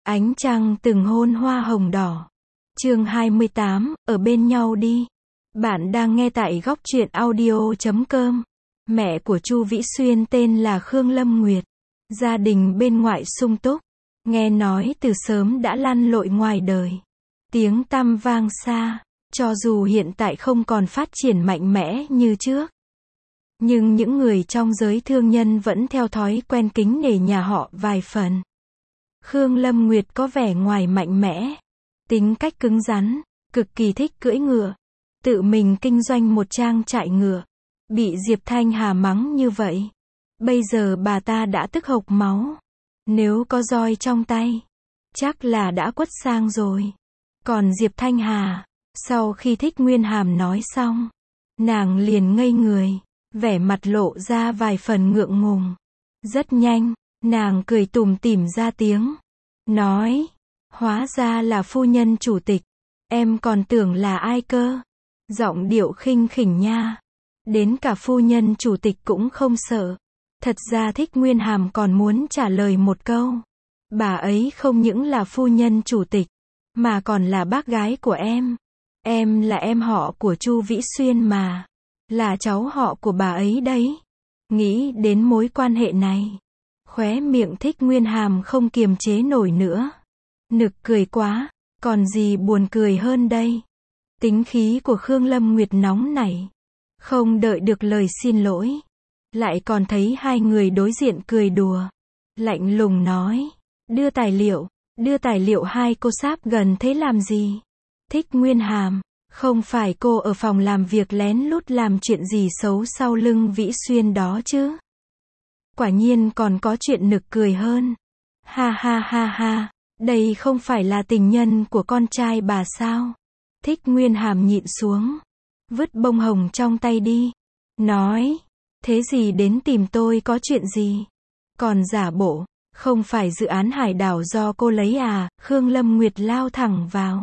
Ánh trăng từng hôn hoa hồng đỏ. Chương 28, ở bên nhau đi. Bạn đang nghe tại góc truyện audio.com. Mẹ của Chu Vĩ Xuyên tên là Khương Lâm Nguyệt. Gia đình bên ngoại sung túc. Nghe nói từ sớm đã lăn lội ngoài đời. Tiếng tăm vang xa. Cho dù hiện tại không còn phát triển mạnh mẽ như trước. Nhưng những người trong giới thương nhân vẫn theo thói quen kính nể nhà họ vài phần. Khương Lâm Nguyệt có vẻ ngoài mạnh mẽ, tính cách cứng rắn, cực kỳ thích cưỡi ngựa, tự mình kinh doanh một trang trại ngựa, bị Diệp Thanh Hà mắng như vậy. Bây giờ bà ta đã tức hộc máu, nếu có roi trong tay, chắc là đã quất sang rồi. Còn Diệp Thanh Hà, sau khi Thích Nguyên Hàm nói xong, nàng liền ngây người, vẻ mặt lộ ra vài phần ngượng ngùng. Rất nhanh, nàng cười tủm tỉm ra tiếng, nói, hóa ra là phu nhân chủ tịch, em còn tưởng là ai cơ. Giọng điệu khinh khỉnh nha, đến cả phu nhân chủ tịch cũng không sợ. Thật ra Thích Nguyên Hàm còn muốn trả lời một câu, bà ấy không những là phu nhân chủ tịch, mà còn là bác gái của em là em họ của Chu Vĩ Xuyên mà, là cháu họ của bà ấy đấy. Nghĩ đến mối quan hệ này, khóe miệng Thích Nguyên Hàm không kiềm chế nổi nữa. Nực cười quá, còn gì buồn cười hơn đây. Tính khí của Khương Lâm Nguyệt nóng nảy, không đợi được lời xin lỗi, lại còn thấy hai người đối diện cười đùa, lạnh lùng nói, đưa tài liệu hai cô sáp gần thế làm gì? Thích Nguyên Hàm, không phải cô ở phòng làm việc lén lút làm chuyện gì xấu sau lưng Vĩ Xuyên đó chứ? Quả nhiên còn có chuyện nực cười hơn. Ha ha ha ha, đây không phải là tình nhân của con trai bà sao? Thích Nguyên Hàm nhịn xuống, vứt bông hồng trong tay đi, nói, thế gì đến tìm tôi có chuyện gì? Còn giả bộ, không phải dự án hải đảo do cô lấy à? Khương Lâm Nguyệt lao thẳng vào.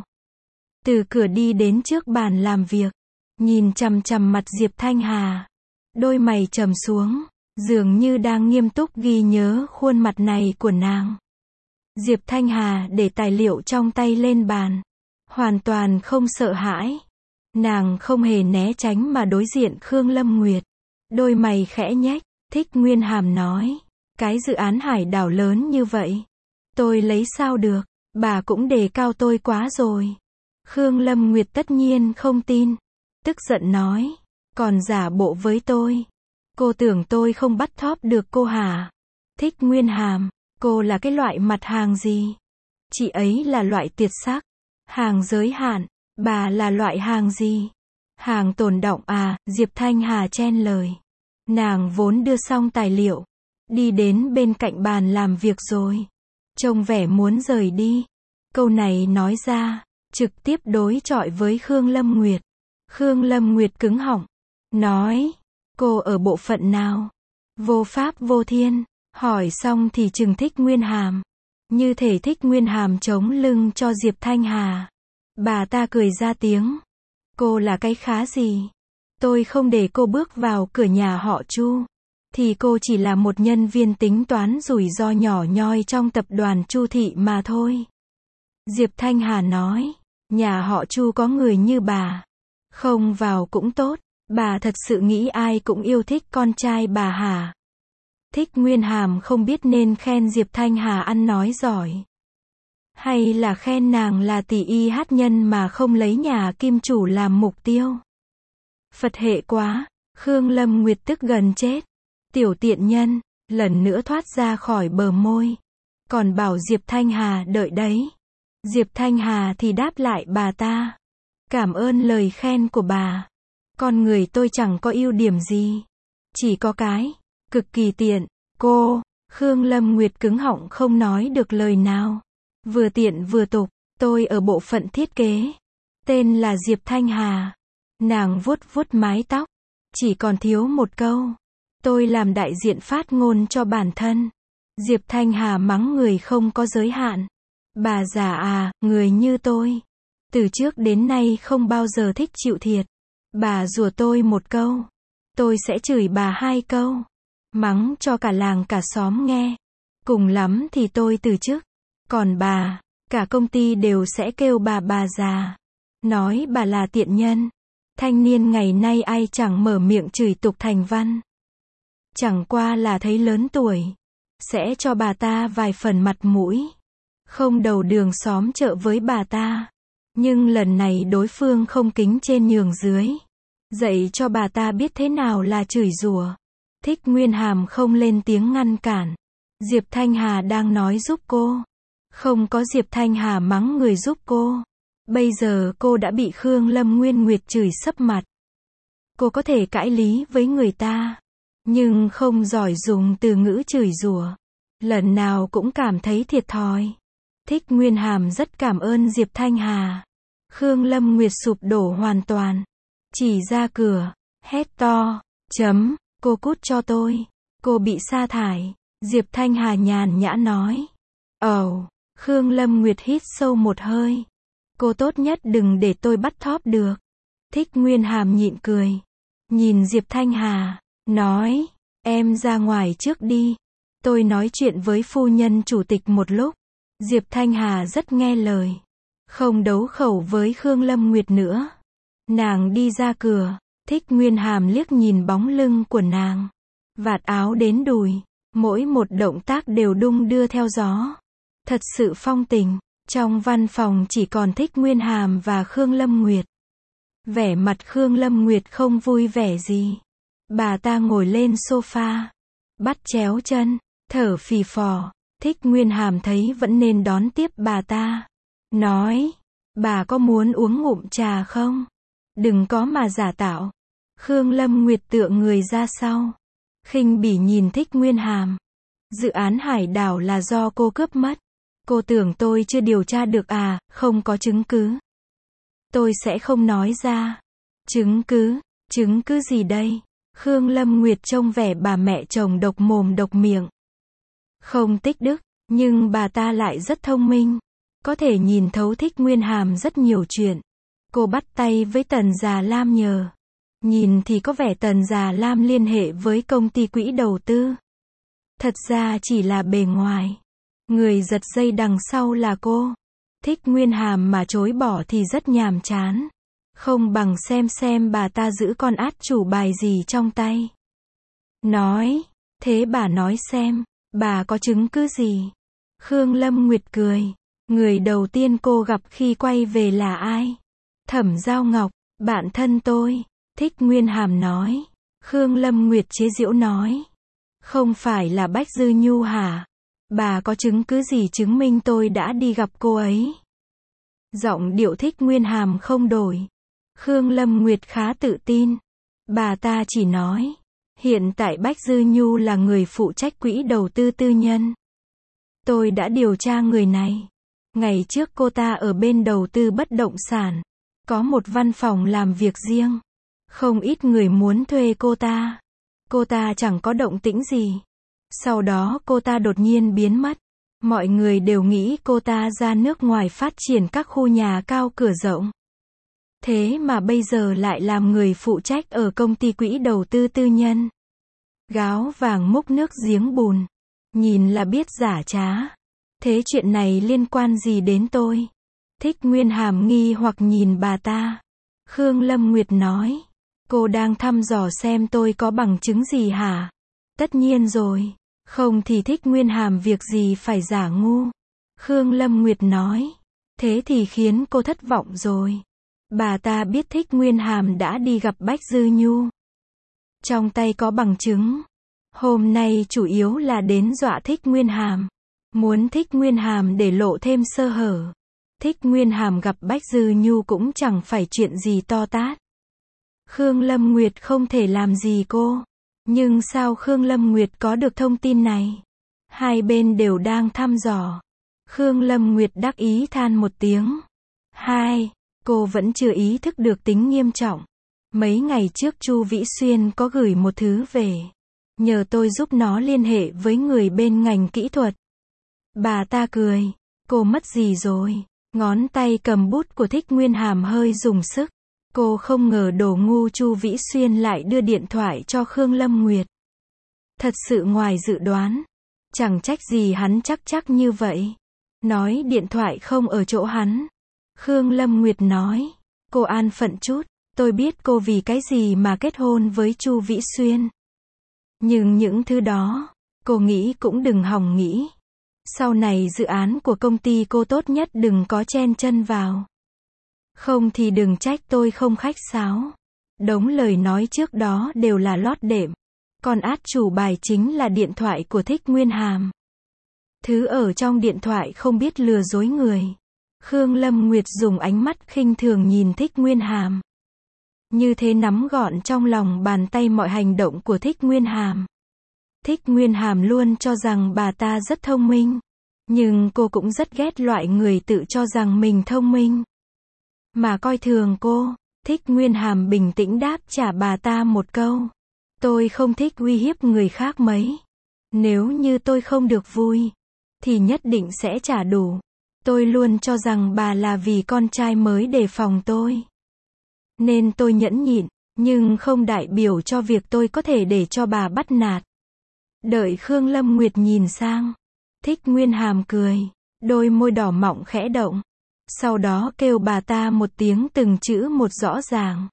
Từ cửa đi đến trước bàn làm việc, nhìn chằm chằm mặt Diệp Thanh Hà, đôi mày trầm xuống, dường như đang nghiêm túc ghi nhớ khuôn mặt này của nàng. Diệp Thanh Hà để tài liệu trong tay lên bàn, hoàn toàn không sợ hãi. Nàng không hề né tránh mà đối diện Khương Lâm Nguyệt, đôi mày khẽ nhếch. Thích Nguyên Hàm nói, cái dự án hải đảo lớn như vậy, tôi lấy sao được, bà cũng đề cao tôi quá rồi. Khương Lâm Nguyệt tất nhiên không tin, tức giận nói, còn giả bộ với tôi. Cô tưởng tôi không bắt thóp được cô hả? Thích Nguyên Hàm, cô là cái loại mặt hàng gì? Chị ấy là loại tiệt sắc, hàng giới hạn, bà là loại hàng gì? Hàng tồn đọng à? Diệp Thanh Hà chen lời. Nàng vốn đưa xong tài liệu, đi đến bên cạnh bàn làm việc rồi, trông vẻ muốn rời đi. Câu này nói ra, trực tiếp đối chọi với Khương Lâm Nguyệt. Khương Lâm Nguyệt cứng họng, nói, cô ở bộ phận nào? Vô pháp vô thiên. Hỏi xong thì trừng Thích Nguyên Hàm, như thể Thích Nguyên Hàm chống lưng cho Diệp Thanh Hà. Bà ta cười ra tiếng, cô là cái khá gì? Tôi không để cô bước vào cửa nhà họ Chu, thì cô chỉ là một nhân viên tính toán rủi ro nhỏ nhoi trong tập đoàn Chu Thị mà thôi. Diệp Thanh Hà nói, nhà họ Chu có người như bà, không vào cũng tốt. Bà thật sự nghĩ ai cũng yêu thích con trai bà hả? Thích Nguyên Hàm không biết nên khen Diệp Thanh Hà ăn nói giỏi, hay là khen nàng là tỷ y hát nhân mà không lấy nhà kim chủ làm mục tiêu. Phật hệ quá, Khương Lâm Nguyệt tức gần chết. Tiểu tiện nhân, lần nữa thoát ra khỏi bờ môi. Còn bảo Diệp Thanh Hà đợi đấy. Diệp Thanh Hà thì đáp lại bà ta, cảm ơn lời khen của bà. Con người tôi chẳng có ưu điểm gì, chỉ có cái, cực kỳ tiện. Cô, Khương Lâm Nguyệt cứng họng không nói được lời nào. Vừa tiện vừa tục, tôi ở bộ phận thiết kế, tên là Diệp Thanh Hà. Nàng vuốt vuốt mái tóc, chỉ còn thiếu một câu, tôi làm đại diện phát ngôn cho bản thân. Diệp Thanh Hà mắng người không có giới hạn. Bà già à, người như tôi, từ trước đến nay không bao giờ thích chịu thiệt. Bà rủa tôi một câu, tôi sẽ chửi bà hai câu, mắng cho cả làng cả xóm nghe. Cùng lắm thì tôi từ chức. Còn bà, cả công ty đều sẽ kêu bà già. Nói bà là tiện nhân. Thanh niên ngày nay ai chẳng mở miệng chửi tục thành văn. Chẳng qua là thấy lớn tuổi. Sẽ cho bà ta vài phần mặt mũi. Không đầu đường xóm chợ với bà ta. Nhưng lần này đối phương không kính trên nhường dưới. Dạy cho bà ta biết thế nào là chửi rủa. Thích Nguyên Hàm không lên tiếng ngăn cản. Diệp Thanh Hà đang nói giúp cô. Không có Diệp Thanh Hà mắng người giúp cô. Bây giờ cô đã bị Khương Lâm Nguyên Nguyệt chửi sấp mặt. Cô có thể cãi lý với người ta. Nhưng không giỏi dùng từ ngữ chửi rủa. Lần nào cũng cảm thấy thiệt thòi. Thích Nguyên Hàm rất cảm ơn Diệp Thanh Hà. Khương Lâm Nguyệt sụp đổ hoàn toàn. Chỉ ra cửa. Hét to. Cô cút cho tôi. Cô bị sa thải. Diệp Thanh Hà nhàn nhã nói. Khương Lâm Nguyệt hít sâu một hơi. Cô tốt nhất đừng để tôi bắt thóp được. Thích Nguyên Hàm nhịn cười. Nhìn Diệp Thanh Hà. Nói. Em ra ngoài trước đi. Tôi nói chuyện với phu nhân chủ tịch một lúc. Diệp Thanh Hà rất nghe lời. Không đấu khẩu với Khương Lâm Nguyệt nữa. Nàng đi ra cửa. Thích Nguyên Hàm liếc nhìn bóng lưng của nàng. Vạt áo đến đùi. Mỗi một động tác đều đung đưa theo gió. Thật sự phong tình. Trong văn phòng chỉ còn Thích Nguyên Hàm và Khương Lâm Nguyệt. Vẻ mặt Khương Lâm Nguyệt không vui vẻ gì. Bà ta ngồi lên sofa. Bắt chéo chân. Thở phì phò. Thích Nguyên Hàm thấy vẫn nên đón tiếp bà ta. Nói. Bà có muốn uống ngụm trà không? Đừng có mà giả tạo. Khương Lâm Nguyệt tựa người ra sau. Khinh bỉ nhìn Thích Nguyên Hàm. Dự án hải đảo là do cô cướp mất. Cô tưởng tôi chưa điều tra được à, không có chứng cứ. Tôi sẽ không nói ra. Chứng cứ gì đây? Khương Lâm Nguyệt trông vẻ bà mẹ chồng độc mồm độc miệng. Không tích đức, nhưng bà ta lại rất thông minh. Có thể nhìn thấu Thích Nguyên Hàm rất nhiều chuyện. Cô bắt tay với Tần Già Lam nhờ. Nhìn thì có vẻ Tần Già Lam liên hệ với công ty quỹ đầu tư. Thật ra chỉ là bề ngoài. Người giật dây đằng sau là cô. Thích Nguyên Hàm mà chối bỏ thì rất nhàm chán. Không bằng xem bà ta giữ con át chủ bài gì trong tay. Nói. Thế bà nói xem. Bà có chứng cứ gì? Khương Lâm Nguyệt cười. Người đầu tiên cô gặp khi quay về là ai? Thẩm Giao Ngọc. Bạn thân tôi. Thích Nguyên Hàm nói. Khương Lâm Nguyệt chế giễu nói. Không phải là Bách Dư Nhu hả? Bà có chứng cứ gì chứng minh tôi đã đi gặp cô ấy? Giọng điệu Thích Nguyên Hàm không đổi. Khương Lâm Nguyệt khá tự tin. Bà ta chỉ nói. Hiện tại Bách Dư Nhu là người phụ trách quỹ đầu tư tư nhân. Tôi đã điều tra người này. Ngày trước cô ta ở bên đầu tư bất động sản. Có một văn phòng làm việc riêng. Không ít người muốn thuê cô ta. Cô ta chẳng có động tĩnh gì. Sau đó cô ta đột nhiên biến mất. Mọi người đều nghĩ cô ta ra nước ngoài phát triển các khu nhà cao cửa rộng. Thế mà bây giờ lại làm người phụ trách ở công ty quỹ đầu tư tư nhân. Gáo vàng múc nước giếng bùn. Nhìn là biết giả trá. Thế chuyện này liên quan gì đến tôi? Thích Nguyên Hàm nghi hoặc nhìn bà ta. Khương Lâm Nguyệt nói. Cô đang thăm dò xem tôi có bằng chứng gì hả? Tất nhiên rồi. Không thì Thích Nguyên Hàm việc gì phải giả ngu. Khương Lâm Nguyệt nói. Thế thì khiến cô thất vọng rồi. Bà ta biết Thích Nguyên Hàm đã đi gặp Bách Dư Nhu. Trong tay có bằng chứng. Hôm nay chủ yếu là đến dọa Thích Nguyên Hàm. Muốn Thích Nguyên Hàm để lộ thêm sơ hở. Thích Nguyên Hàm gặp Bách Dư Nhu cũng chẳng phải chuyện gì to tát. Khương Lâm Nguyệt không thể làm gì cô. Nhưng sao Khương Lâm Nguyệt có được thông tin này? Hai bên đều đang thăm dò. Khương Lâm Nguyệt đắc ý than một tiếng. Cô vẫn chưa ý thức được tính nghiêm trọng. Mấy ngày trước Chu Vĩ Xuyên có gửi một thứ về. Nhờ tôi giúp nó liên hệ với người bên ngành kỹ thuật. Bà ta cười. Cô mất gì rồi? Ngón tay cầm bút của Thích Nguyên Hàm hơi dùng sức. Cô không ngờ đồ ngu Chu Vĩ Xuyên lại đưa điện thoại cho Khương Lâm Nguyệt. Thật sự ngoài dự đoán. Chẳng trách gì hắn chắc như vậy. Nói điện thoại không ở chỗ hắn. Khương Lâm Nguyệt nói. Cô an phận chút, tôi biết cô vì cái gì mà kết hôn với Chu Vĩ Xuyên. Nhưng những thứ đó, cô nghĩ cũng đừng hòng nghĩ. Sau này dự án của công ty cô tốt nhất đừng có chen chân vào. Không thì đừng trách tôi không khách sáo. Đống lời nói trước đó đều là lót đệm. Còn át chủ bài chính là điện thoại của Thích Nguyên Hàm. Thứ ở trong điện thoại không biết lừa dối người. Khương Lâm Nguyệt dùng ánh mắt khinh thường nhìn Thích Nguyên Hàm. Như thế nắm gọn trong lòng bàn tay mọi hành động của Thích Nguyên Hàm. Thích Nguyên Hàm luôn cho rằng bà ta rất thông minh. Nhưng cô cũng rất ghét loại người tự cho rằng mình thông minh. Mà coi thường cô. Thích Nguyên Hàm bình tĩnh đáp trả bà ta một câu. Tôi không thích uy hiếp người khác mấy. Nếu như tôi không được vui, thì nhất định sẽ trả đủ. Tôi luôn cho rằng bà là vì con trai mới đề phòng tôi. Nên tôi nhẫn nhịn, nhưng không đại biểu cho việc tôi có thể để cho bà bắt nạt. Đợi Khương Lâm Nguyệt nhìn sang. Thích Nguyên Hàm cười. Đôi môi đỏ mọng khẽ động. Sau đó kêu bà ta một tiếng từng chữ một rõ ràng.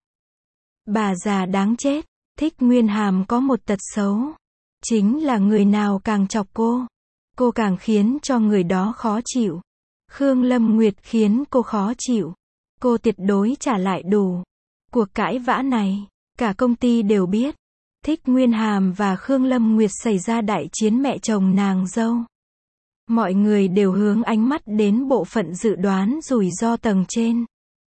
Bà già đáng chết. Thích Nguyên Hàm có một tật xấu. Chính là người nào càng chọc cô càng khiến cho người đó khó chịu. Khương Lâm Nguyệt khiến cô khó chịu. Cô tuyệt đối trả lại đủ. Cuộc cãi vã này, cả công ty đều biết. Thích Nguyên Hàm và Khương Lâm Nguyệt xảy ra đại chiến mẹ chồng nàng dâu. Mọi người đều hướng ánh mắt đến bộ phận dự đoán rủi ro tầng trên.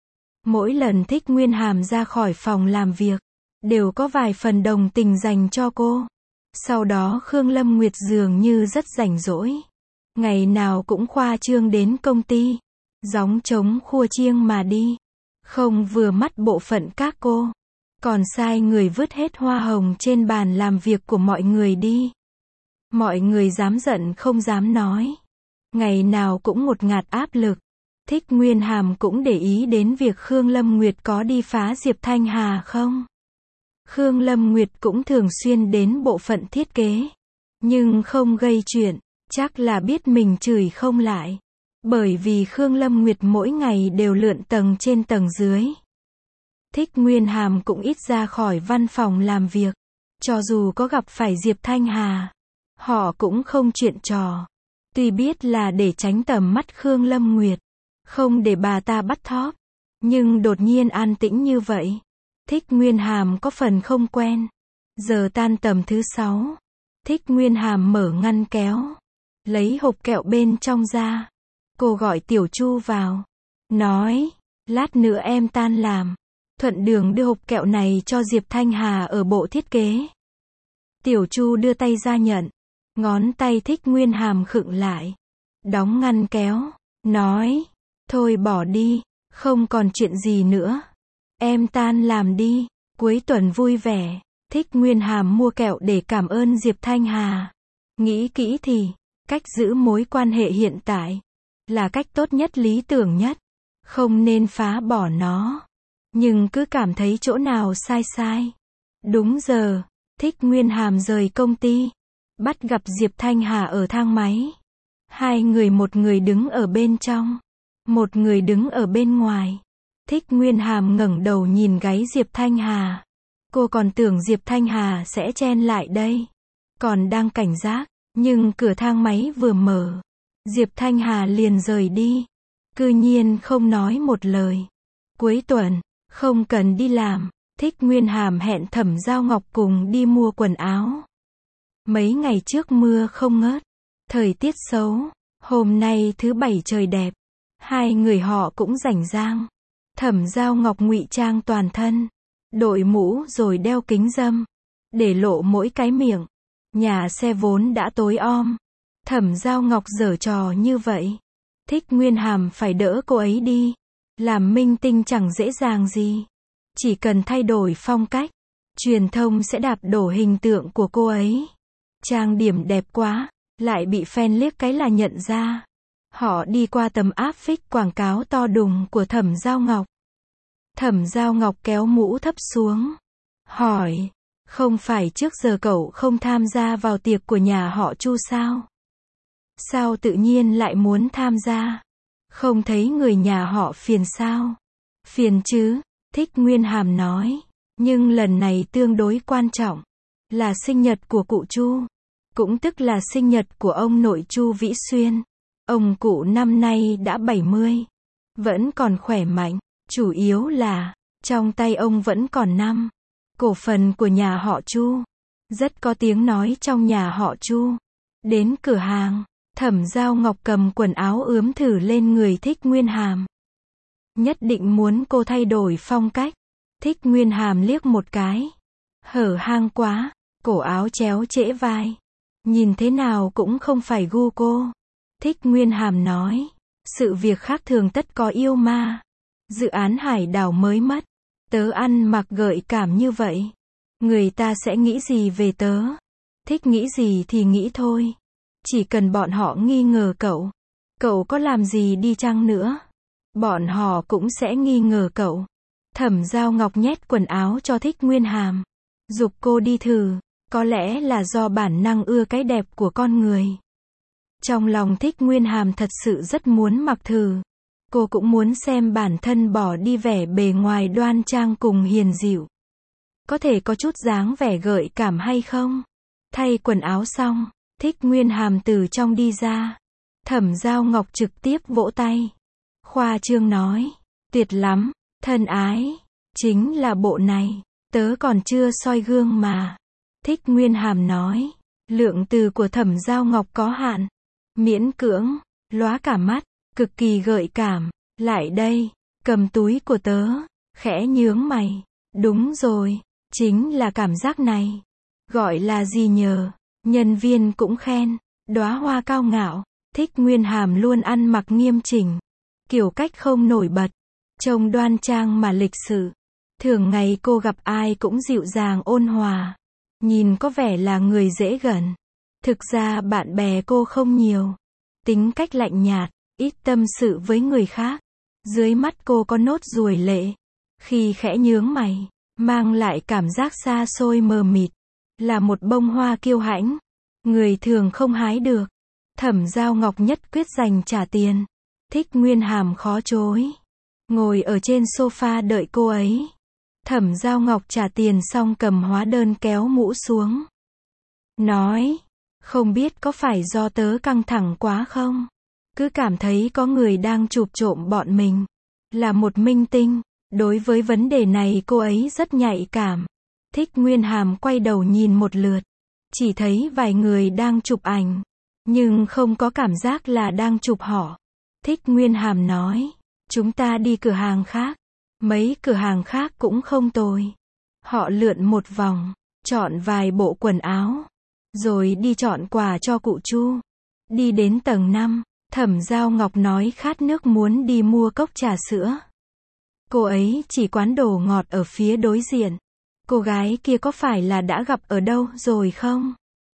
Mỗi lần Thích Nguyên Hàm ra khỏi phòng làm việc, đều có vài phần đồng tình dành cho cô. Sau đó Khương Lâm Nguyệt dường như rất rảnh rỗi. Ngày nào cũng khoa trương đến công ty. Gióng trống khua chiêng mà đi. Không vừa mắt bộ phận các cô. Còn sai người vứt hết hoa hồng trên bàn làm việc của mọi người đi. Mọi người dám giận không dám nói. Ngày nào cũng ngột ngạt áp lực. Thích Nguyên Hàm cũng để ý đến việc Khương Lâm Nguyệt có đi phá Diệp Thanh Hà không. Khương Lâm Nguyệt cũng thường xuyên đến bộ phận thiết kế. Nhưng không gây chuyện. Chắc là biết mình chửi không lại. Bởi vì Khương Lâm Nguyệt mỗi ngày đều lượn tầng trên tầng dưới. Thích Nguyên Hàm cũng ít ra khỏi văn phòng làm việc. Cho dù có gặp phải Diệp Thanh Hà, họ cũng không chuyện trò. Tuy biết là để tránh tầm mắt Khương Lâm Nguyệt, không để bà ta bắt thóp. Nhưng đột nhiên an tĩnh như vậy. Thích Nguyên Hàm có phần không quen. Giờ tan tầm thứ 6. Thích Nguyên Hàm mở ngăn kéo. Lấy hộp kẹo bên trong ra. Cô gọi Tiểu Chu vào. Nói, lát nữa em tan làm. Thuận đường đưa hộp kẹo này cho Diệp Thanh Hà ở bộ thiết kế. Tiểu Chu đưa tay ra nhận. Ngón tay Thích Nguyên Hàm khựng lại. Đóng ngăn kéo. Nói, thôi bỏ đi. Không còn chuyện gì nữa. Em tan làm đi. Cuối tuần vui vẻ. Thích Nguyên Hàm mua kẹo để cảm ơn Diệp Thanh Hà. Nghĩ kỹ thì, cách giữ mối quan hệ hiện tại là cách tốt nhất, lý tưởng nhất. Không nên phá bỏ nó. Nhưng cứ cảm thấy chỗ nào sai sai. Đúng giờ, Thích Nguyên Hàm rời công ty. Bắt gặp Diệp Thanh Hà ở thang máy. Hai người, một người đứng ở bên trong, một người đứng ở bên ngoài. Thích Nguyên Hàm ngẩng đầu nhìn gáy Diệp Thanh Hà. Cô còn tưởng Diệp Thanh Hà sẽ chen lại đây. Còn đang cảnh giác. Nhưng cửa thang máy vừa mở, Diệp Thanh Hà liền rời đi. Cư nhiên không nói một lời. Cuối tuần, không cần đi làm, Thích Nguyên Hàm hẹn Thẩm Giao Ngọc cùng đi mua quần áo. Mấy ngày trước mưa không ngớt, thời tiết xấu. Hôm nay thứ Bảy trời đẹp. Hai người họ cũng rảnh rang. Thẩm Giao Ngọc ngụy trang toàn thân, đội mũ rồi đeo kính râm, để lộ mỗi cái miệng. Nhà xe vốn đã tối om. Thẩm Giao Ngọc giở trò như vậy. Thích Nguyên Hàm phải đỡ cô ấy đi. Làm minh tinh chẳng dễ dàng gì. Chỉ cần thay đổi phong cách, truyền thông sẽ đạp đổ hình tượng của cô ấy. Trang điểm đẹp quá, lại bị fan liếc cái là nhận ra. Họ đi qua tấm áp phích quảng cáo to đùng của Thẩm Giao Ngọc. Thẩm Giao Ngọc kéo mũ thấp xuống. Hỏi, không phải trước giờ cậu không tham gia vào tiệc của nhà họ Chu sao? Sao tự nhiên lại muốn tham gia? Không thấy người nhà họ phiền sao? Phiền chứ, Thích Nguyên Hàm nói. Nhưng lần này tương đối quan trọng. Là sinh nhật của cụ Chu. Cũng tức là sinh nhật của ông nội Chu Vĩ Xuyên. Ông cụ năm nay đã 70. Vẫn còn khỏe mạnh. Chủ yếu là, trong tay ông vẫn còn 5 cổ phần của nhà họ Chu. Rất có tiếng nói trong nhà họ Chu. Đến cửa hàng, Thẩm Giao Ngọc cầm quần áo ướm thử lên người Thích Nguyên Hàm. Nhất định muốn cô thay đổi phong cách. Thích Nguyên Hàm liếc một cái. Hở hang quá, cổ áo chéo trễ vai. Nhìn thế nào cũng không phải gu cô. Thích Nguyên Hàm nói. Sự việc khác thường tất có yêu ma. Dự án hải đảo mới mất. Tớ ăn mặc gợi cảm như vậy. Người ta sẽ nghĩ gì về tớ? Thích nghĩ gì thì nghĩ thôi. Chỉ cần bọn họ nghi ngờ cậu. Cậu có làm gì đi chăng nữa? Bọn họ cũng sẽ nghi ngờ cậu. Thẩm Giao Ngọc nhét quần áo cho Thích Nguyên Hàm. Giục cô đi thử. Có lẽ là do bản năng ưa cái đẹp của con người. Trong lòng Thích Nguyên Hàm thật sự rất muốn mặc thử. Cô cũng muốn xem bản thân bỏ đi vẻ bề ngoài đoan trang cùng hiền dịu. Có thể có chút dáng vẻ gợi cảm hay không? Thay quần áo xong, Thích Nguyên Hàm từ trong đi ra. Thẩm Giao Ngọc trực tiếp vỗ tay. Khoa trương nói. Tuyệt lắm, thân ái. Chính là bộ này. Tớ còn chưa soi gương mà. Thích Nguyên Hàm nói. Lượng từ của Thẩm Giao Ngọc có hạn. Miễn cưỡng, lóa cả mắt, cực kỳ gợi cảm. Lại đây, cầm túi của tớ. Khẽ nhướng mày. Đúng rồi, chính là cảm giác này. Gọi là gì nhờ? Nhân viên cũng khen. Đóa hoa cao ngạo. Thích Nguyên Hàm luôn ăn mặc nghiêm chỉnh. Kiểu cách không nổi bật. Trông đoan trang mà lịch sự. Thường ngày cô gặp ai cũng dịu dàng ôn hòa. Nhìn có vẻ là người dễ gần. Thực ra bạn bè cô không nhiều. Tính cách lạnh nhạt, ít tâm sự với người khác. Dưới mắt cô có nốt ruồi lệ. Khi khẽ nhướng mày, mang lại cảm giác xa xôi mờ mịt. Là một bông hoa kiêu hãnh. Người thường không hái được. Thẩm Giao Ngọc nhất quyết dành trả tiền. Thích Nguyên Hàm khó chối. Ngồi ở trên sofa đợi cô ấy. Thẩm Giao Ngọc trả tiền xong cầm hóa đơn kéo mũ xuống. Nói. Không biết có phải do tớ căng thẳng quá không? Cứ cảm thấy có người đang chụp trộm bọn mình. Là một minh tinh. Đối với vấn đề này cô ấy rất nhạy cảm. Thích Nguyên Hàm quay đầu nhìn một lượt. Chỉ thấy vài người đang chụp ảnh. Nhưng không có cảm giác là đang chụp họ. Thích Nguyên Hàm nói. Chúng ta đi cửa hàng khác. Mấy cửa hàng khác cũng không tồi. Họ lượn một vòng. Chọn vài bộ quần áo. Rồi đi chọn quà cho cụ Chu. Đi đến tầng 5. Thẩm Giao Ngọc nói khát nước muốn đi mua cốc trà sữa. Cô ấy chỉ quán đồ ngọt ở phía đối diện. Cô gái kia có phải là đã gặp ở đâu rồi không?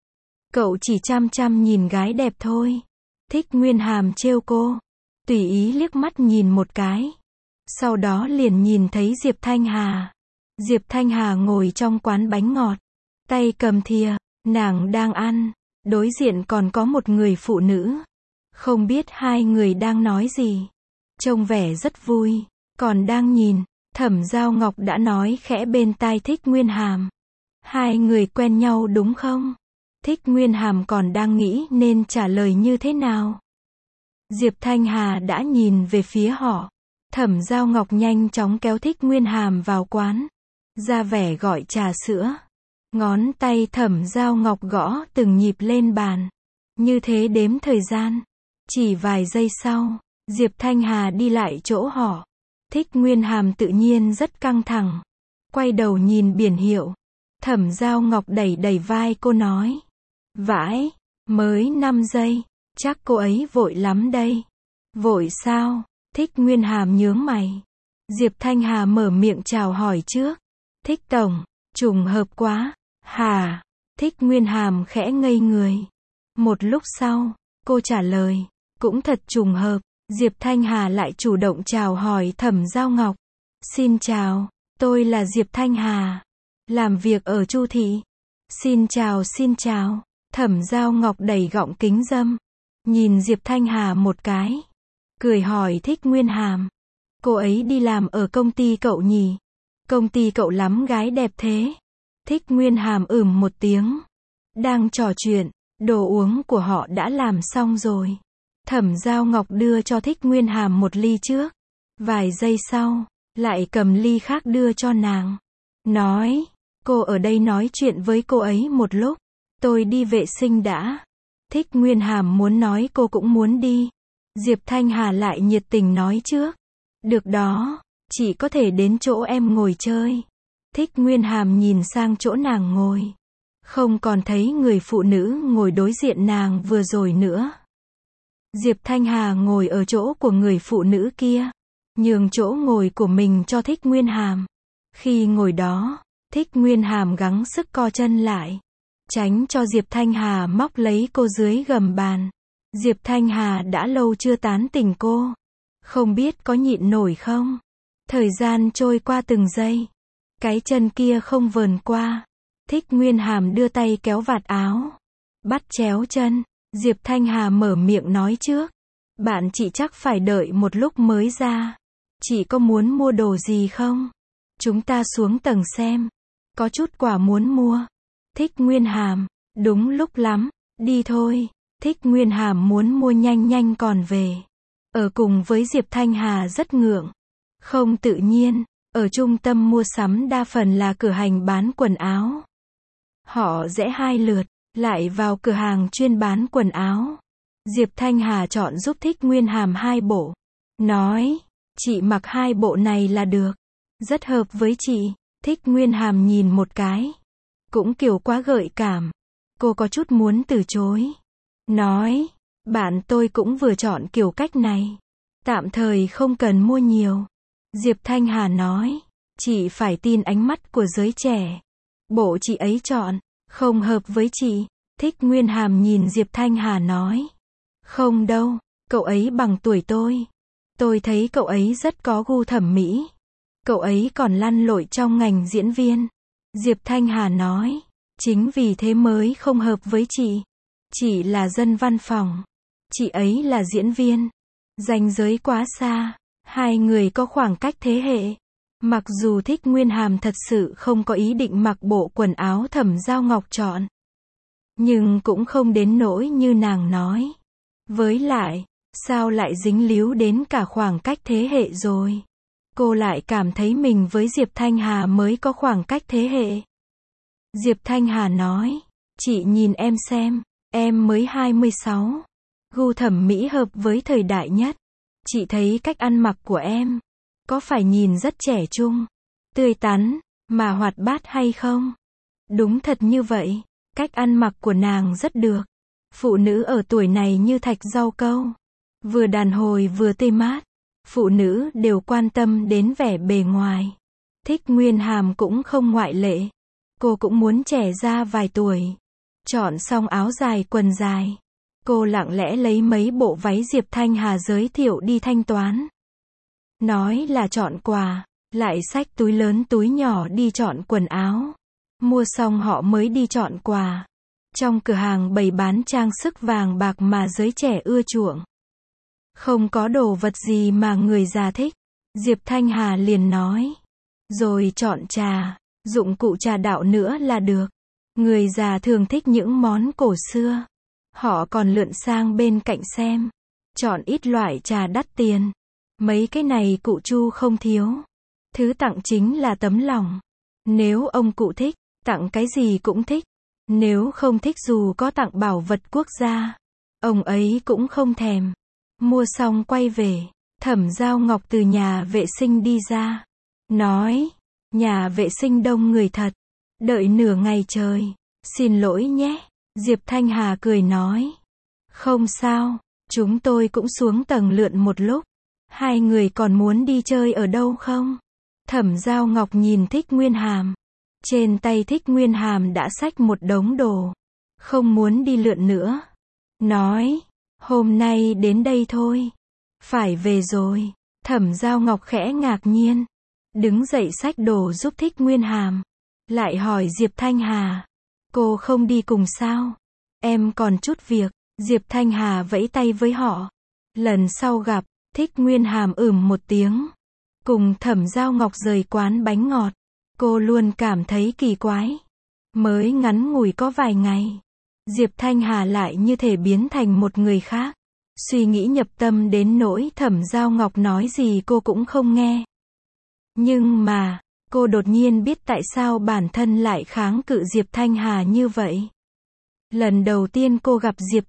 Cậu chỉ chăm chăm nhìn gái đẹp thôi. Thích Nguyên Hàm trêu cô. Tùy ý liếc mắt nhìn một cái. Sau đó liền nhìn thấy Diệp Thanh Hà. Diệp Thanh Hà ngồi trong quán bánh ngọt. Tay cầm thìa. Nàng đang ăn. Đối diện còn có một người phụ nữ. Không biết hai người đang nói gì. Trông vẻ rất vui. Còn đang nhìn. Thẩm Giao Ngọc đã nói khẽ bên tai Thích Nguyên Hàm. Hai người quen nhau đúng không? Thích Nguyên Hàm còn đang nghĩ nên trả lời như thế nào. Diệp Thanh Hà đã nhìn về phía họ. Thẩm Giao Ngọc nhanh chóng kéo Thích Nguyên Hàm vào quán. Ra vẻ gọi trà sữa. Ngón tay Thẩm Giao Ngọc gõ từng nhịp lên bàn. Như thế đếm thời gian. Chỉ vài giây sau, Diệp Thanh Hà đi lại chỗ họ. Thích Nguyên Hàm tự nhiên rất căng thẳng. Quay đầu nhìn biển hiệu. Thẩm Giao Ngọc đẩy đẩy vai cô nói. Vãi, mới 5 giây. Chắc cô ấy vội lắm đây. Vội sao? Thích Nguyên Hàm nhướng mày. Diệp Thanh Hà mở miệng chào hỏi trước. Thích tổng, trùng hợp quá. Hà. Thích Nguyên Hàm khẽ ngây người. Một lúc sau, cô trả lời. Cũng thật trùng hợp. Diệp Thanh Hà lại chủ động chào hỏi Thẩm Giao Ngọc. Xin chào, tôi là Diệp Thanh Hà. Làm việc ở Chu thị. Xin chào. Thẩm Giao Ngọc đẩy gọng kính râm. nhìn Diệp Thanh Hà một cái, cười hỏi Thích Nguyên Hàm. Cô ấy đi làm ở công ty cậu nhỉ? Công ty cậu lắm gái đẹp thế. Thích Nguyên Hàm một tiếng. Đang trò chuyện, đồ uống của họ đã làm xong rồi. Thẩm Giao Ngọc đưa cho Thích Nguyên Hàm một ly trước. Vài giây sau, lại cầm ly khác đưa cho nàng. Nói, cô ở đây nói chuyện với cô ấy một lúc. Tôi đi vệ sinh đã. Thích Nguyên Hàm muốn nói cô cũng muốn đi. Diệp Thanh Hà lại nhiệt tình nói trước. Được đó, chỉ có thể đến chỗ em ngồi chơi. Thích Nguyên Hàm nhìn sang chỗ nàng ngồi. Không còn thấy người phụ nữ ngồi đối diện nàng vừa rồi nữa. Diệp Thanh Hà ngồi ở chỗ của người phụ nữ kia. Nhường chỗ ngồi của mình cho Thích Nguyên Hàm. Khi ngồi đó, Thích Nguyên Hàm gắng sức co chân lại. Tránh cho Diệp Thanh Hà móc lấy cô dưới gầm bàn. Diệp Thanh Hà đã lâu chưa tán tỉnh cô. Không biết có nhịn nổi không? Thời gian trôi qua từng giây. Cái chân kia không vờn qua. Thích Nguyên Hàm đưa tay kéo vạt áo. Bắt chéo chân. Diệp Thanh Hà mở miệng nói trước. Bạn chị chắc phải đợi một lúc mới ra. Chị có muốn mua đồ gì không? Chúng ta xuống tầng xem. Có chút quà muốn mua. Thích Nguyên Hàm. Đúng lúc lắm. Đi thôi. Thích Nguyên Hàm muốn mua nhanh nhanh còn về. Ở cùng với Diệp Thanh Hà rất ngượng. Không tự nhiên. Ở trung tâm mua sắm đa phần là cửa hàng bán quần áo. Họ rẽ hai lượt. Lại vào cửa hàng chuyên bán quần áo. Diệp Thanh Hà chọn giúp Thích Nguyên Hàm 2 bộ. Nói. Chị mặc 2 bộ này là được. Rất hợp với chị. Thích Nguyên Hàm nhìn một cái. Cũng kiểu quá gợi cảm. Cô có chút muốn từ chối. Nói. Bạn tôi cũng vừa chọn kiểu cách này. Tạm thời không cần mua nhiều. Diệp Thanh Hà nói. Chị phải tin ánh mắt của giới trẻ. Bộ chị ấy chọn. Không hợp với chị. Thích Nguyên Hàm nhìn Diệp Thanh Hà nói. Không đâu. Cậu ấy bằng tuổi tôi. Tôi thấy cậu ấy rất có gu thẩm mỹ. Cậu ấy còn lăn lội trong ngành diễn viên. Diệp Thanh Hà nói. Chính vì thế mới không hợp với chị. Chị là dân văn phòng. Chị ấy là diễn viên. Ranh giới quá xa. Hai người có khoảng cách thế hệ. Mặc dù Thích Nguyên Hàm thật sự không có ý định mặc bộ quần áo Thẩm Giao Ngọc chọn. Nhưng cũng không đến nỗi như nàng nói. Với lại, sao lại dính líu đến cả khoảng cách thế hệ rồi. Cô lại cảm thấy mình với Diệp Thanh Hà mới có khoảng cách thế hệ. Diệp Thanh Hà nói. Chị nhìn em xem. Em mới 26. Gu thẩm mỹ hợp với thời đại nhất. Chị thấy cách ăn mặc của em. Có phải nhìn rất trẻ trung, tươi tắn, mà hoạt bát hay không? Đúng thật như vậy. Cách ăn mặc của nàng rất được. Phụ nữ ở tuổi này như thạch rau câu. Vừa đàn hồi vừa tươi mát. Phụ nữ đều quan tâm đến vẻ bề ngoài. Thích Nguyên Hàm cũng không ngoại lệ. Cô cũng muốn trẻ ra vài tuổi. Chọn xong áo dài quần dài. Cô lặng lẽ lấy mấy bộ váy Diệp Thanh Hà giới thiệu đi thanh toán. Nói là chọn quà. Lại xách túi lớn túi nhỏ đi chọn quần áo. Mua xong họ mới đi chọn quà. Trong cửa hàng bày bán trang sức vàng bạc mà giới trẻ ưa chuộng. Không có đồ vật gì mà người già thích. Diệp Thanh Hà liền nói. Rồi chọn trà, dụng cụ trà đạo nữa là được. Người già thường thích những món cổ xưa. Họ còn lượn sang bên cạnh xem. Chọn ít loại trà đắt tiền. Mấy cái này cụ Chu không thiếu. Thứ tặng chính là tấm lòng. Nếu ông cụ thích, tặng cái gì cũng thích. Nếu không thích dù có tặng bảo vật quốc gia, ông ấy cũng không thèm. Mua xong quay về, Thẩm Giao Ngọc từ nhà vệ sinh đi ra. Nói, nhà vệ sinh đông người thật. Đợi nửa ngày trời. Xin lỗi nhé. Diệp Thanh Hà cười nói. Không sao, chúng tôi cũng xuống tầng lượn một lúc. Hai người còn muốn đi chơi ở đâu không? Thẩm Giao Ngọc nhìn Thích Nguyên Hàm. Trên tay Thích Nguyên Hàm đã xách một đống đồ. Không muốn đi lượn nữa. Nói, hôm nay đến đây thôi. Phải về rồi. Thẩm Giao Ngọc khẽ ngạc nhiên. Đứng dậy xách đồ giúp Thích Nguyên Hàm. Lại hỏi Diệp Thanh Hà. Cô không đi cùng sao? Em còn chút việc. Diệp Thanh Hà vẫy tay với họ. Lần sau gặp, Thích Nguyên Hàm một tiếng. Cùng Thẩm Giao Ngọc rời quán bánh ngọt. Cô luôn cảm thấy kỳ quái. Mới ngắn ngủi có vài ngày, Diệp Thanh Hà lại như thể biến thành một người khác. Suy nghĩ nhập tâm đến nỗi Thẩm Giao Ngọc nói gì cô cũng không nghe. Nhưng mà, cô đột nhiên biết tại sao bản thân lại kháng cự Diệp Thanh Hà như vậy. Lần đầu tiên cô gặp Diệp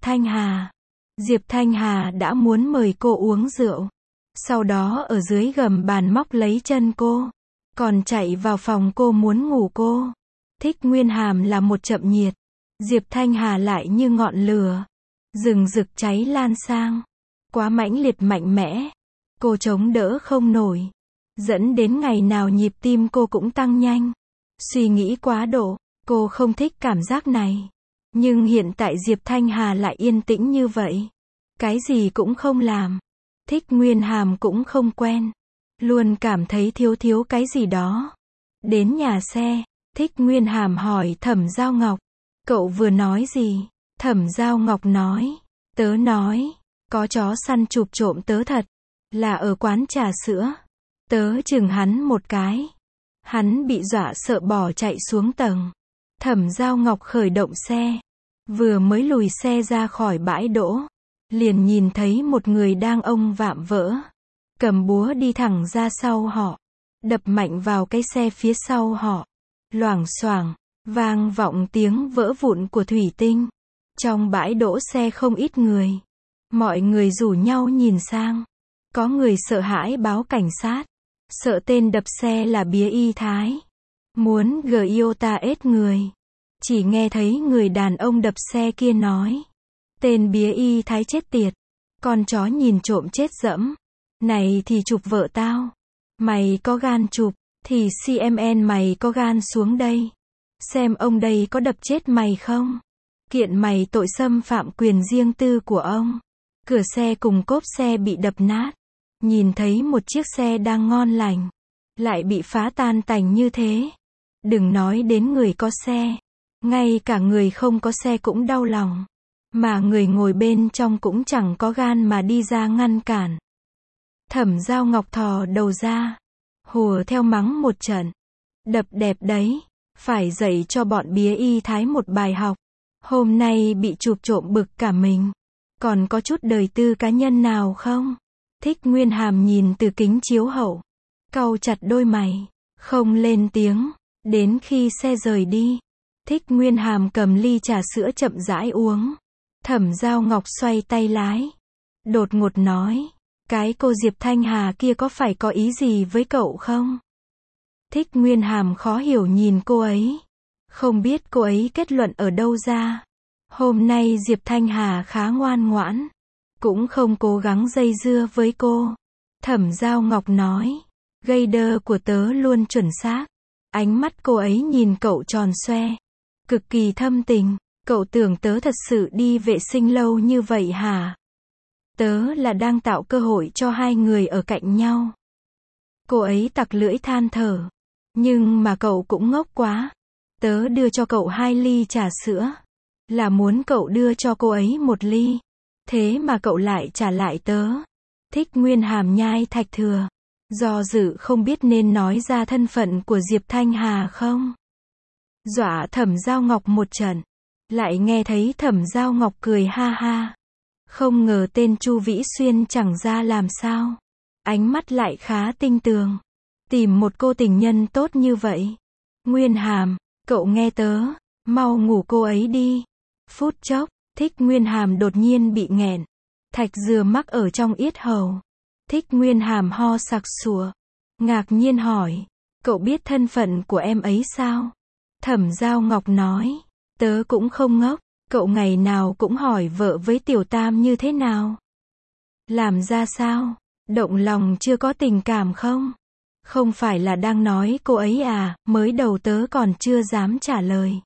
Thanh Hà đã muốn mời cô uống rượu. Sau đó ở dưới gầm bàn móc lấy chân cô. Còn chạy vào phòng cô muốn ngủ cô. Thích Nguyên Hàm là một chậm nhiệt. Diệp Thanh Hà lại như ngọn lửa. Rừng rực cháy lan sang. Quá mãnh liệt mạnh mẽ. Cô chống đỡ không nổi. Dẫn đến ngày nào nhịp tim cô cũng tăng nhanh. Suy nghĩ quá độ. Cô không thích cảm giác này. Nhưng hiện tại Diệp Thanh Hà lại yên tĩnh như vậy. Cái gì cũng không làm. Thích Nguyên Hàm cũng không quen. Luôn cảm thấy thiếu cái gì đó. Đến nhà xe, Thích Nguyên Hàm hỏi Thẩm Giao Ngọc. Cậu vừa nói gì? Thẩm Giao Ngọc nói. Tớ nói, có chó săn chụp trộm tớ thật. Là ở quán trà sữa. Tớ chừng hắn một cái. Hắn bị dọa sợ bỏ chạy xuống tầng. Thẩm Giao Ngọc khởi động xe. Vừa mới lùi xe ra khỏi bãi đỗ. Liền nhìn thấy một người đang ông vạm vỡ. Cầm búa đi thẳng ra sau họ. Đập mạnh vào cái xe phía sau họ. Loảng xoảng, vang vọng tiếng vỡ vụn của thủy tinh. Trong bãi đỗ xe không ít người. Mọi người rủ nhau nhìn sang. Có người sợ hãi báo cảnh sát. Sợ tên đập xe là Bía Y Thái. Muốn GIOTA người. Chỉ nghe thấy người đàn ông đập xe kia nói. Tên Bía Y Thái chết tiệt. Con chó nhìn trộm chết dẫm. Này thì chụp vợ tao. Mày có gan chụp, thì CMN mày có gan xuống đây. Xem ông đây có đập chết mày không. Kiện mày tội xâm phạm quyền riêng tư của ông. Cửa xe cùng cốp xe bị đập nát. Nhìn thấy một chiếc xe đang ngon lành. Lại bị phá tan tành như thế. Đừng nói đến người có xe. Ngay cả người không có xe cũng đau lòng. Mà người ngồi bên trong cũng chẳng có gan mà đi ra ngăn cản. Thẩm Giao Ngọc thò đầu ra. Hùa theo mắng một trận. Đập đẹp đấy. Phải dạy cho bọn Bía Y Thái một bài học. Hôm nay bị chụp trộm bực cả mình. Còn có chút đời tư cá nhân nào không? Thích Nguyên Hàm nhìn từ kính chiếu hậu. Cau chặt đôi mày. Không lên tiếng. Đến khi xe rời đi. Thích Nguyên Hàm cầm ly trà sữa chậm rãi uống. Thẩm Giao Ngọc xoay tay lái. Đột ngột nói. Cái cô Diệp Thanh Hà kia có phải có ý gì với cậu không? Thích Nguyên Hàm khó hiểu nhìn cô ấy. Không biết cô ấy kết luận ở đâu ra. Hôm nay Diệp Thanh Hà khá ngoan ngoãn. Cũng không cố gắng dây dưa với cô. Thẩm Giao Ngọc nói. Gây đơ của tớ luôn chuẩn xác. Ánh mắt cô ấy nhìn cậu tròn xoe. Cực kỳ thâm tình. Cậu tưởng tớ thật sự đi vệ sinh lâu như vậy hả? Tớ là đang tạo cơ hội cho hai người ở cạnh nhau. Cô ấy tặc lưỡi than thở. Nhưng mà cậu cũng ngốc quá. Tớ đưa cho cậu 2 ly trà sữa. Là muốn cậu đưa cho cô ấy 1 ly. Thế mà cậu lại trả lại tớ. Thích Nguyên Hàm nhai thạch thừa. Do dự không biết nên nói ra thân phận của Diệp Thanh Hà không. Dọa Thẩm Giao Ngọc một trận. Lại nghe thấy Thẩm Giao Ngọc cười ha ha. Không ngờ tên Chu Vĩ Xuyên chẳng ra làm sao. Ánh mắt lại khá tinh tường. Tìm một cô tình nhân tốt như vậy. Nguyên Hàm, cậu nghe tớ. Mau ngủ cô ấy đi. Phút chốc, Thích Nguyên Hàm đột nhiên bị nghẹn. Thạch dừa mắc ở trong yết hầu. Thích Nguyên Hàm ho sặc sụa. Ngạc nhiên hỏi. Cậu biết thân phận của em ấy sao? Thẩm Giao Ngọc nói. Tớ cũng không ngốc. Cậu ngày nào cũng hỏi vợ với Tiểu Tam như thế nào? Làm ra sao? Động lòng chưa có tình cảm không? Không phải là đang nói cô ấy à? Mới đầu tớ còn chưa dám trả lời.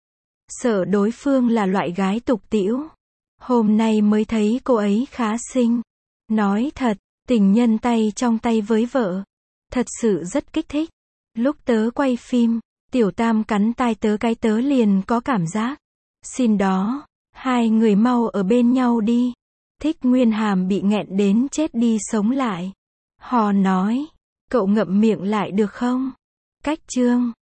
Sợ đối phương là loại gái tục tĩu. Hôm nay mới thấy cô ấy khá xinh. Nói thật, tình nhân tay trong tay với vợ. Thật sự rất kích thích. Lúc tớ quay phim, Tiểu Tam cắn tai tớ cái tớ liền có cảm giác. Xin đó, Hai người mau ở bên nhau đi. Thích Nguyên Hàm bị nghẹn đến chết đi sống lại. Hò nói, cậu ngậm miệng lại được không? Cách chương